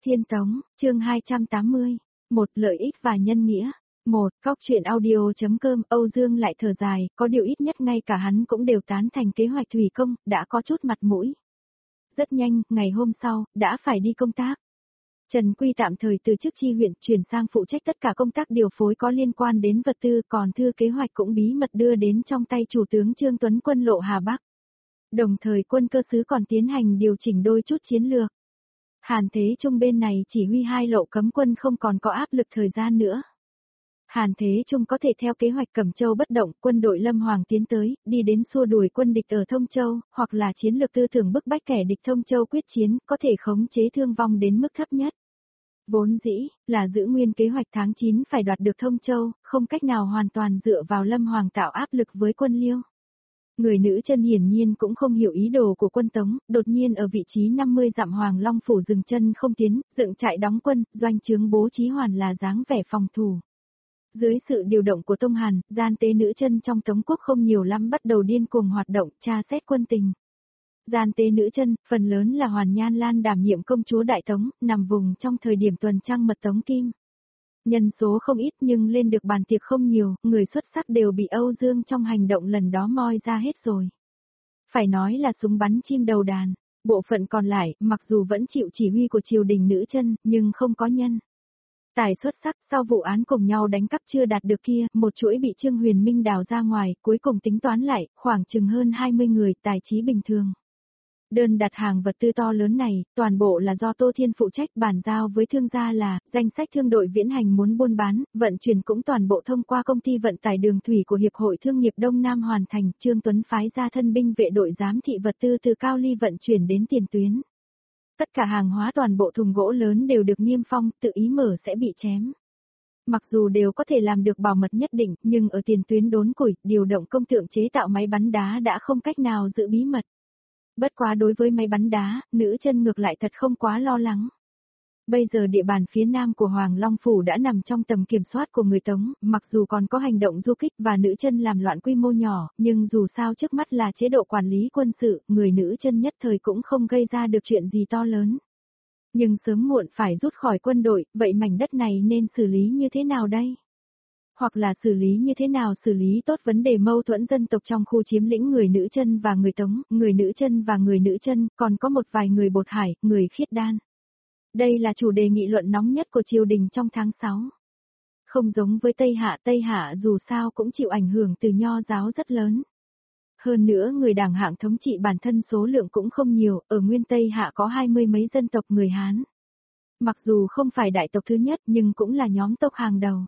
Tiên Tống, chương 280, một lợi ích và nhân nghĩa. Một, Cóc truyện audio.com. Âu Dương lại thở dài, có điều ít nhất ngay cả hắn cũng đều tán thành kế hoạch thủy công, đã có chút mặt mũi. Rất nhanh, ngày hôm sau, đã phải đi công tác. Trần Quy tạm thời từ chức chi huyện chuyển sang phụ trách tất cả công tác điều phối có liên quan đến vật tư, còn thư kế hoạch cũng bí mật đưa đến trong tay Chủ tướng Trương Tuấn Quân lộ Hà Bắc. Đồng thời quân cơ sứ còn tiến hành điều chỉnh đôi chút chiến lược. Hàn Thế Trung bên này chỉ huy hai lộ cấm quân không còn có áp lực thời gian nữa. Hàn Thế Trung có thể theo kế hoạch Cẩm Châu bất động, quân đội Lâm Hoàng tiến tới, đi đến xua đuổi quân địch ở Thông Châu, hoặc là chiến lược tư tưởng bức bách kẻ địch Thông Châu quyết chiến, có thể khống chế thương vong đến mức thấp nhất. Vốn dĩ, là giữ nguyên kế hoạch tháng 9 phải đoạt được Thông Châu, không cách nào hoàn toàn dựa vào Lâm Hoàng tạo áp lực với quân Liêu. Người nữ chân hiển nhiên cũng không hiểu ý đồ của quân Tống, đột nhiên ở vị trí 50 dặm Hoàng Long phủ dừng chân không tiến, dựng trại đóng quân, doanh trướng bố trí hoàn là dáng vẻ phòng thủ. Dưới sự điều động của Tông Hàn, gian tế nữ chân trong Tống quốc không nhiều lắm bắt đầu điên cuồng hoạt động, tra xét quân tình. Gian tế nữ chân, phần lớn là Hoàn Nhan Lan đảm nhiệm công chúa Đại Tống, nằm vùng trong thời điểm tuần trăng mật Tống Kim. Nhân số không ít nhưng lên được bàn tiệc không nhiều, người xuất sắc đều bị Âu Dương trong hành động lần đó moi ra hết rồi. Phải nói là súng bắn chim đầu đàn, bộ phận còn lại, mặc dù vẫn chịu chỉ huy của triều đình nữ chân, nhưng không có nhân. Tài xuất sắc, sau vụ án cùng nhau đánh cắp chưa đạt được kia, một chuỗi bị Trương Huyền Minh đào ra ngoài, cuối cùng tính toán lại, khoảng chừng hơn 20 người, tài trí bình thường. Đơn đặt hàng vật tư to lớn này, toàn bộ là do Tô Thiên phụ trách, bàn giao với thương gia là, danh sách thương đội viễn hành muốn buôn bán, vận chuyển cũng toàn bộ thông qua công ty vận tải đường thủy của Hiệp hội Thương nghiệp Đông Nam hoàn thành, Trương Tuấn phái ra thân binh vệ đội giám thị vật tư từ Cao Ly vận chuyển đến tiền tuyến. Tất cả hàng hóa toàn bộ thùng gỗ lớn đều được niêm phong, tự ý mở sẽ bị chém. Mặc dù đều có thể làm được bảo mật nhất định, nhưng ở tiền tuyến đốn củi, điều động công tượng chế tạo máy bắn đá đã không cách nào giữ bí mật. Bất quá đối với máy bắn đá, nữ chân ngược lại thật không quá lo lắng. Bây giờ địa bàn phía nam của Hoàng Long Phủ đã nằm trong tầm kiểm soát của người Tống, mặc dù còn có hành động du kích và nữ chân làm loạn quy mô nhỏ, nhưng dù sao trước mắt là chế độ quản lý quân sự, người nữ chân nhất thời cũng không gây ra được chuyện gì to lớn. Nhưng sớm muộn phải rút khỏi quân đội, vậy mảnh đất này nên xử lý như thế nào đây? Hoặc là xử lý như thế nào xử lý tốt vấn đề mâu thuẫn dân tộc trong khu chiếm lĩnh người nữ chân và người Tống, người nữ chân và người nữ chân, còn có một vài người Bột Hải, người Khiết Đan. Đây là chủ đề nghị luận nóng nhất của triều đình trong tháng 6. Không giống với Tây Hạ dù sao cũng chịu ảnh hưởng từ Nho giáo rất lớn. Hơn nữa người Đảng Hạng thống trị bản thân số lượng cũng không nhiều, ở nguyên Tây Hạ có 20 mấy dân tộc người Hán. Mặc dù không phải đại tộc thứ nhất nhưng cũng là nhóm tộc hàng đầu.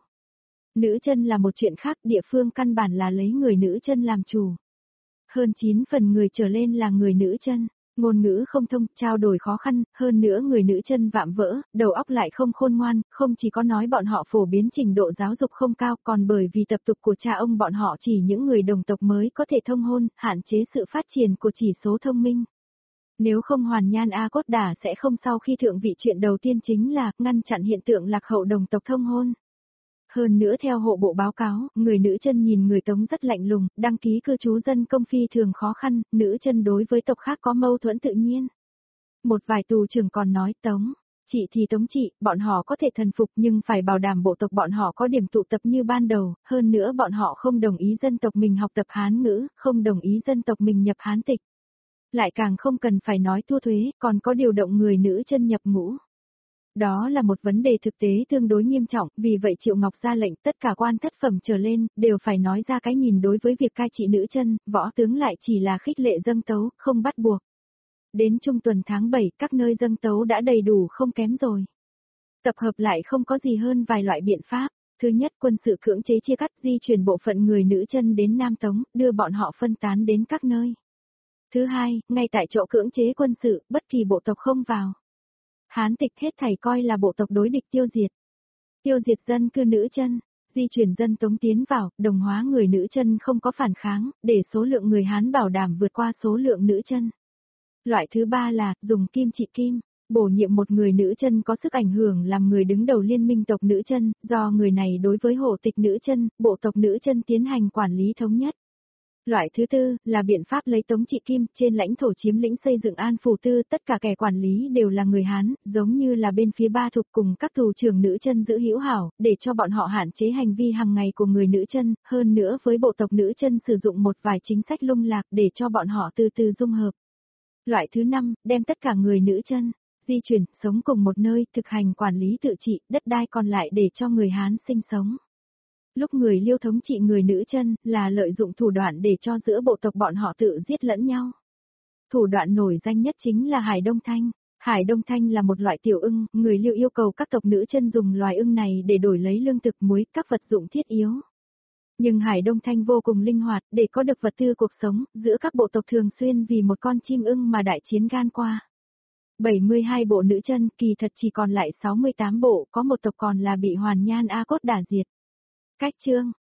Nữ chân là một chuyện khác, địa phương căn bản là lấy người nữ chân làm chủ. Hơn 9 phần người trở lên là người nữ chân, ngôn ngữ không thông, trao đổi khó khăn, hơn nữa người nữ chân vạm vỡ, đầu óc lại không khôn ngoan, không chỉ có nói bọn họ phổ biến trình độ giáo dục không cao, còn bởi vì tập tục của cha ông bọn họ chỉ những người đồng tộc mới có thể thông hôn, hạn chế sự phát triển của chỉ số thông minh. Nếu không Hoàn Nhan A Cốt Đả sẽ không sau khi thượng vị chuyện đầu tiên chính là ngăn chặn hiện tượng lạc hậu đồng tộc thông hôn. Hơn nữa theo hộ bộ báo cáo, người nữ chân nhìn người Tống rất lạnh lùng, đăng ký cư trú dân công phi thường khó khăn, nữ chân đối với tộc khác có mâu thuẫn tự nhiên. Một vài tù trưởng còn nói Tống, chị thì Tống chị, bọn họ có thể thần phục nhưng phải bảo đảm bộ tộc bọn họ có điểm tụ tập như ban đầu, hơn nữa bọn họ không đồng ý dân tộc mình học tập Hán ngữ, không đồng ý dân tộc mình nhập Hán tịch. Lại càng không cần phải nói thu thuế, còn có điều động người nữ chân nhập ngũ. Đó là một vấn đề thực tế tương đối nghiêm trọng, vì vậy Triệu Ngọc ra lệnh tất cả quan thất phẩm trở lên, đều phải nói ra cái nhìn đối với việc cai trị nữ chân, võ tướng lại chỉ là khích lệ dâng tấu, không bắt buộc. Đến trung tuần tháng 7, các nơi dâng tấu đã đầy đủ không kém rồi. Tập hợp lại không có gì hơn vài loại biện pháp. Thứ nhất, quân sự cưỡng chế chia cắt di chuyển bộ phận người nữ chân đến Nam Tống, đưa bọn họ phân tán đến các nơi. Thứ hai, ngay tại chỗ cưỡng chế quân sự, bất kỳ bộ tộc không vào. Hán tịch hết thảy coi là bộ tộc đối địch tiêu diệt. Tiêu diệt dân cư nữ chân, di chuyển dân Tống tiến vào, đồng hóa người nữ chân không có phản kháng, để số lượng người Hán bảo đảm vượt qua số lượng nữ chân. Loại thứ ba là, dùng kim trị kim, bổ nhiệm một người nữ chân có sức ảnh hưởng làm người đứng đầu liên minh tộc nữ chân, do người này đối với hộ tịch nữ chân, bộ tộc nữ chân tiến hành quản lý thống nhất. Loại thứ tư là biện pháp lấy Tống Trị Kim trên lãnh thổ chiếm lĩnh xây dựng An Phủ Tư, tất cả kẻ quản lý đều là người Hán, giống như là bên phía Ba Thục cùng các tù trưởng nữ chân giữ hữu hảo, để cho bọn họ hạn chế hành vi hàng ngày của người nữ chân, hơn nữa với bộ tộc nữ chân sử dụng một vài chính sách lung lạc để cho bọn họ từ từ dung hợp. Loại thứ năm, đem tất cả người nữ chân di chuyển, sống cùng một nơi, thực hành quản lý tự trị, đất đai còn lại để cho người Hán sinh sống. Lúc người Liêu thống trị người nữ chân là lợi dụng thủ đoạn để cho giữa bộ tộc bọn họ tự giết lẫn nhau. Thủ đoạn nổi danh nhất chính là Hải Đông Thanh. Hải Đông Thanh là một loại tiểu ưng, người Liêu yêu cầu các tộc nữ chân dùng loài ưng này để đổi lấy lương thực, muối, các vật dụng thiết yếu. Nhưng Hải Đông Thanh vô cùng linh hoạt, để có được vật tư cuộc sống, giữa các bộ tộc thường xuyên vì một con chim ưng mà đại chiến gan qua. 72 bộ nữ chân, kỳ thật chỉ còn lại 68 bộ, có một tộc còn là bị Hoàn Nhan A Cốt đả diệt. Cách chương